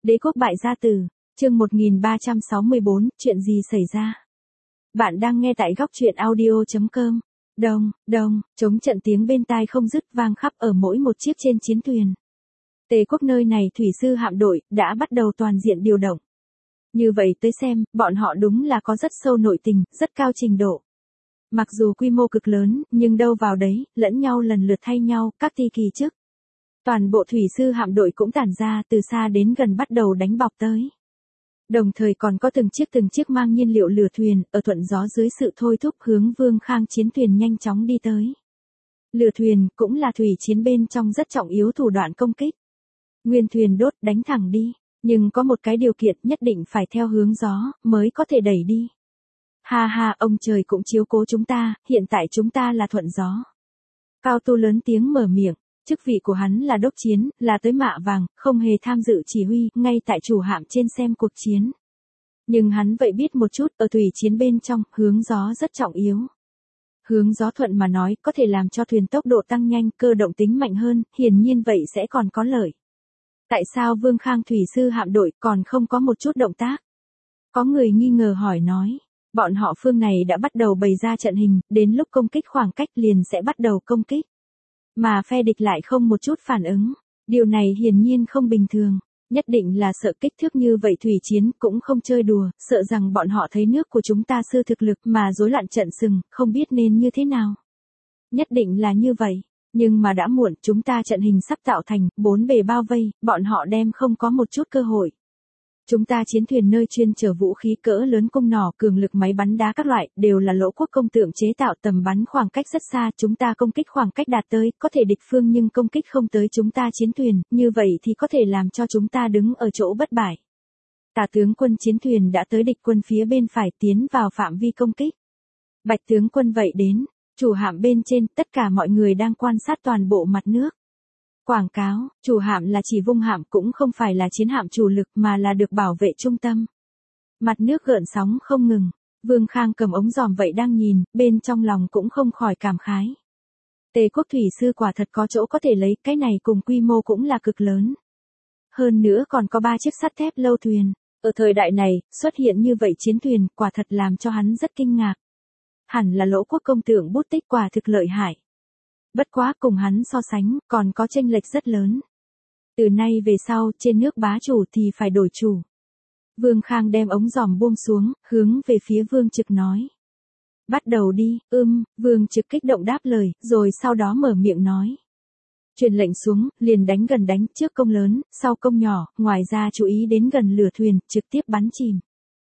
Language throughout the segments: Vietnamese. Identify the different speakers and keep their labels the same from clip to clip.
Speaker 1: Đế quốc bại gia tử, chương 1364, chuyện gì xảy ra? Bạn đang nghe tại góc truyện audio.com. Đông, chống trận tiếng bên tai không dứt vang khắp ở mỗi một chiếc trên chiến thuyền. Tề quốc nơi này thủy sư hạm đội đã bắt đầu toàn diện điều động. Như vậy tới xem, bọn họ đúng là có rất sâu nội tình, rất cao trình độ. Mặc dù quy mô cực lớn, nhưng đâu vào đấy, lẫn nhau lần lượt thay nhau, các ty kỳ chức. Toàn bộ thủy sư hạm đội cũng tản ra từ xa đến gần bắt đầu đánh bọc tới. Đồng thời còn có từng chiếc mang nhiên liệu lửa thuyền, ở thuận gió dưới sự thôi thúc hướng Vương Khang chiến thuyền nhanh chóng đi tới. Lửa thuyền cũng là thủy chiến bên trong rất trọng yếu thủ đoạn công kích. Nguyên thuyền đốt đánh thẳng đi, nhưng có một cái điều kiện nhất định phải theo hướng gió, mới có thể đẩy đi. Ha, ông trời cũng chiếu cố chúng ta, hiện tại chúng ta là thuận gió. Cao Tu lớn tiếng mở miệng. Chức vị của hắn là đốc chiến, là tới mạ vàng, không hề tham dự chỉ huy, ngay tại chủ hạm trên xem cuộc chiến. Nhưng hắn vậy biết một chút, ở thủy chiến bên trong, hướng gió rất trọng yếu. Hướng gió thuận mà nói, có thể làm cho thuyền tốc độ tăng nhanh, cơ động tính mạnh hơn, hiển nhiên vậy sẽ còn có lợi. Tại sao Vương Khang thủy sư hạm đội còn không có một chút động tác? Có người nghi ngờ hỏi nói. Bọn họ phương này đã bắt đầu bày ra trận hình, đến lúc công kích khoảng cách liền sẽ bắt đầu công kích. Mà phe địch lại không một chút phản ứng. Điều này hiển nhiên không bình thường. Nhất định là sợ kích thước như vậy thủy chiến cũng không chơi đùa, sợ rằng bọn họ thấy nước của chúng ta sư thực lực mà rối loạn trận sừng, không biết nên như thế nào. Nhất định là như vậy. Nhưng mà đã muộn, chúng ta trận hình sắp tạo thành, bốn bề bao vây, bọn họ đem không có một chút cơ hội. Chúng ta chiến thuyền nơi chuyên chở vũ khí cỡ lớn cung nỏ, cường lực máy bắn đá các loại, đều là lỗ quốc công tượng chế tạo tầm bắn khoảng cách rất xa, chúng ta công kích khoảng cách đạt tới, có thể địch phương nhưng công kích không tới chúng ta chiến thuyền, như vậy thì có thể làm cho chúng ta đứng ở chỗ bất bại. Tả tướng quân chiến thuyền đã tới địch quân phía bên phải tiến vào phạm vi công kích. Bạch tướng quân vậy đến, chủ hạm bên trên, tất cả mọi người đang quan sát toàn bộ mặt nước. Quảng cáo, chủ hạm là chỉ vung hạm cũng không phải là chiến hạm chủ lực mà là được bảo vệ trung tâm. Mặt nước gợn sóng không ngừng, Vương Khang cầm ống dòm vậy đang nhìn, bên trong lòng cũng không khỏi cảm khái. Tề quốc thủy sư quả thật có chỗ có thể lấy, cái này cùng quy mô cũng là cực lớn. Hơn nữa còn có 3 chiếc sắt thép lâu thuyền, ở thời đại này, xuất hiện như vậy chiến thuyền, quả thật làm cho hắn rất kinh ngạc. Hẳn là lỗ quốc công tượng bút tích quả thực lợi hại. Bất quá cùng hắn so sánh, còn có chênh lệch rất lớn. Từ nay về sau, trên nước bá chủ thì phải đổi chủ. Vương Khang đem ống dòm buông xuống, hướng về phía Vương Trực nói. Bắt đầu đi, Vương Trực kích động đáp lời, rồi sau đó mở miệng nói. Truyền lệnh xuống, liền đánh gần đánh, trước công lớn, sau công nhỏ, ngoài ra chú ý đến gần lửa thuyền, trực tiếp bắn chìm.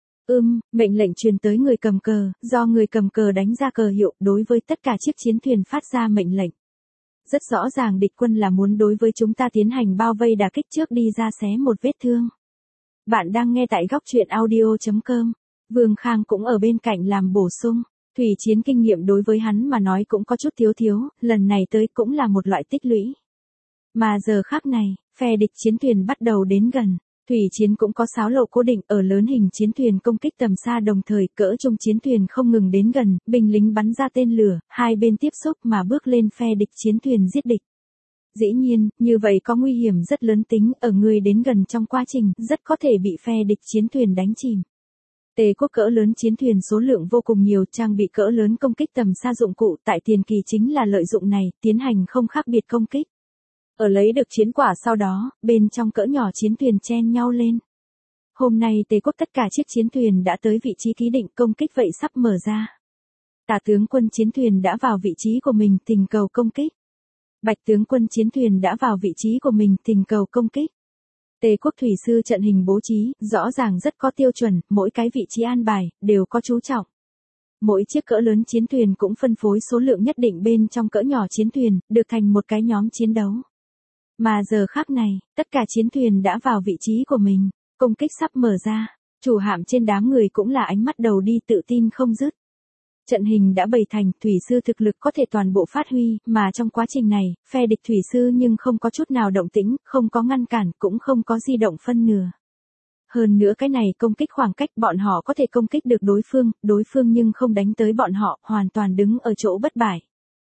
Speaker 1: Mệnh lệnh truyền tới người cầm cờ, do người cầm cờ đánh ra cờ hiệu, đối với tất cả chiếc chiến thuyền phát ra mệnh lệnh. Rất rõ ràng địch quân là muốn đối với chúng ta tiến hành bao vây đả kích trước đi ra xé một vết thương. Bạn đang nghe tại góc truyện audio.com. Vương Khang cũng ở bên cạnh làm bổ sung. Thủy chiến kinh nghiệm đối với hắn mà nói cũng có chút thiếu, lần này tới cũng là một loại tích lũy. Mà giờ khắc này, phe địch chiến thuyền bắt đầu đến gần. Thủy chiến cũng có sáo lộ cố định ở lớn hình chiến thuyền công kích tầm xa, đồng thời cỡ trung chiến thuyền không ngừng đến gần, binh lính bắn ra tên lửa, hai bên tiếp xúc mà bước lên phe địch chiến thuyền giết địch. Dĩ nhiên, như vậy có nguy hiểm rất lớn tính, ở người đến gần trong quá trình, rất có thể bị phe địch chiến thuyền đánh chìm. Tề quốc cỡ lớn chiến thuyền số lượng vô cùng nhiều, trang bị cỡ lớn công kích tầm xa dụng cụ tại tiền kỳ chính là lợi dụng này, tiến hành không khác biệt công kích. Ở lấy được chiến quả sau đó, bên trong cỡ nhỏ chiến thuyền chen nhau lên. Hôm nay Tề quốc tất cả chiếc chiến thuyền đã tới vị trí ký định, công kích vậy sắp mở ra. Tả tướng quân chiến thuyền đã vào vị trí của mình, tình cầu công kích. Bạch tướng quân chiến thuyền đã vào vị trí của mình, tình cầu công kích. Tề quốc thủy sư trận hình bố trí, rõ ràng rất có tiêu chuẩn, mỗi cái vị trí an bài, đều có chú trọng. Mỗi chiếc cỡ lớn chiến thuyền cũng phân phối số lượng nhất định bên trong cỡ nhỏ chiến thuyền, được thành một cái nhóm chiến đấu. Mà giờ khắc này, tất cả chiến thuyền đã vào vị trí của mình, công kích sắp mở ra, chủ hạm trên đám người cũng là ánh mắt đầu đi tự tin không dứt. Trận hình đã bày thành, thủy sư thực lực có thể toàn bộ phát huy, mà trong quá trình này, phe địch thủy sư nhưng không có chút nào động tĩnh, không có ngăn cản, cũng không có di động phân nửa. Hơn nữa cái này công kích khoảng cách bọn họ có thể công kích được đối phương nhưng không đánh tới bọn họ, hoàn toàn đứng ở chỗ bất bại.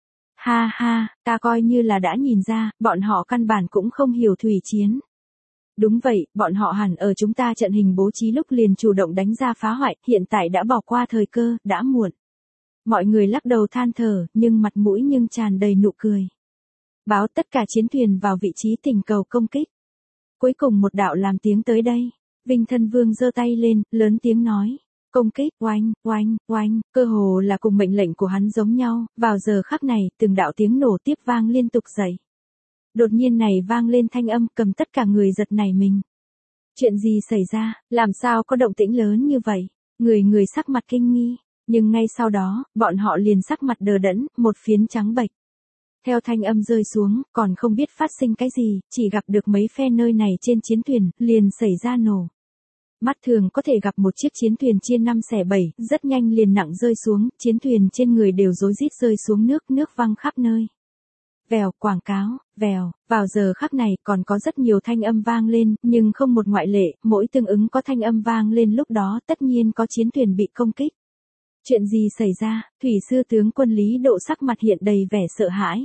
Speaker 1: Ha, ta coi như là đã nhìn ra, bọn họ căn bản cũng không hiểu thủy chiến. Đúng vậy, bọn họ hẳn ở chúng ta trận hình bố trí lúc liền chủ động đánh ra phá hoại, hiện tại đã bỏ qua thời cơ, đã muộn. Mọi người lắc đầu than thở, nhưng mặt mũi nhưng tràn đầy nụ cười. Báo tất cả chiến thuyền vào vị trí tình cầu công kích. Cuối cùng một đạo làm tiếng tới đây. Vinh Thân Vương giơ tay lên, lớn tiếng nói. Công kích, oanh, oanh, oanh, cơ hồ là cùng mệnh lệnh của hắn giống nhau, vào giờ khắc này, từng đạo tiếng nổ tiếp vang liên tục dậy. Đột nhiên này vang lên thanh âm cầm tất cả người giật nảy mình. Chuyện gì xảy ra, làm sao có động tĩnh lớn như vậy? Người sắc mặt kinh nghi, nhưng ngay sau đó, bọn họ liền sắc mặt đờ đẫn, một phiến trắng bệch. Theo thanh âm rơi xuống, còn không biết phát sinh cái gì, chỉ gặp được mấy phe nơi này trên chiến thuyền, liền xảy ra nổ. Mắt thường có thể gặp một chiếc chiến thuyền chia 5 xẻ 7, rất nhanh liền nặng rơi xuống, chiến thuyền trên người đều rối rít rơi xuống nước văng khắp nơi. Vèo, quảng cáo, vèo, vào giờ khắc này còn có rất nhiều thanh âm vang lên, nhưng không một ngoại lệ, mỗi tương ứng có thanh âm vang lên lúc đó tất nhiên có chiến thuyền bị công kích. Chuyện gì xảy ra, thủy sư tướng quân Lý Độ sắc mặt hiện đầy vẻ sợ hãi.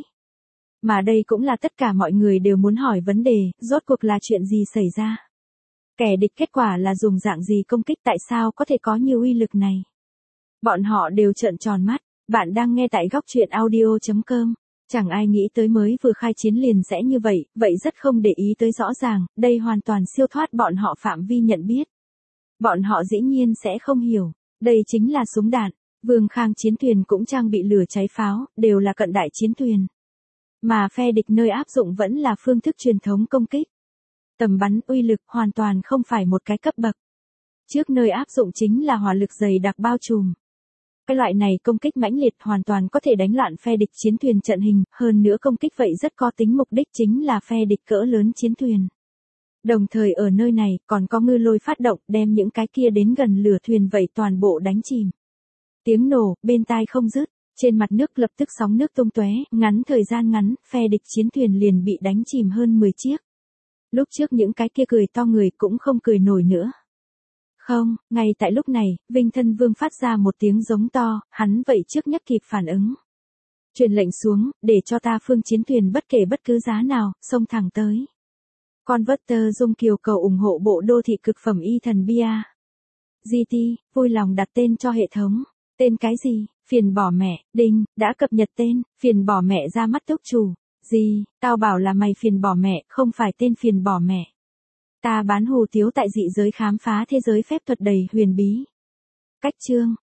Speaker 1: Mà đây cũng là tất cả mọi người đều muốn hỏi vấn đề, rốt cuộc là chuyện gì xảy ra. Kẻ địch kết quả là dùng dạng gì công kích tại sao có thể có nhiều uy lực này. Bọn họ đều trợn tròn mắt, bạn đang nghe tại góc truyện audio.com. Chẳng ai nghĩ tới mới vừa khai chiến liền sẽ như vậy, vậy rất không để ý tới rõ ràng, đây hoàn toàn siêu thoát bọn họ phạm vi nhận biết. Bọn họ dĩ nhiên sẽ không hiểu, đây chính là súng đạn, Vương Khang chiến thuyền cũng trang bị lửa cháy pháo, đều là cận đại chiến thuyền. Mà phe địch nơi áp dụng vẫn là phương thức truyền thống công kích. Tầm bắn uy lực hoàn toàn không phải một cái cấp bậc. Trước nơi áp dụng chính là hỏa lực dày đặc bao trùm. Cái loại này công kích mãnh liệt hoàn toàn có thể đánh loạn phe địch chiến thuyền trận hình, hơn nữa công kích vậy rất có tính mục đích chính là phe địch cỡ lớn chiến thuyền. Đồng thời ở nơi này còn có ngư lôi phát động đem những cái kia đến gần lửa thuyền vậy toàn bộ đánh chìm. Tiếng nổ, bên tai không dứt, trên mặt nước lập tức sóng nước tung tóe, ngắn thời gian ngắn, phe địch chiến thuyền liền bị đánh chìm hơn 10 chiếc. Lúc trước những cái kia cười to người cũng không cười nổi nữa. Không, ngay tại lúc này, Vinh Thân Vương phát ra một tiếng giống to, hắn vậy trước nhất kịp phản ứng. Truyền lệnh xuống, để cho ta phương chiến thuyền bất kể bất cứ giá nào, xông thẳng tới. Converter Dung Kiều cầu ủng hộ bộ đô thị cực phẩm y thần bia. GT, vui lòng đặt tên cho hệ thống. Tên cái gì? Phiền bỏ mẹ, đinh, đã cập nhật tên, phiền bỏ mẹ ra mắt túc chủ. Gì, tao bảo là mày phiền bỏ mẹ, không phải tên phiền bỏ mẹ. Ta bán hù tiếu tại dị giới khám phá thế giới phép thuật đầy huyền bí. Cách chương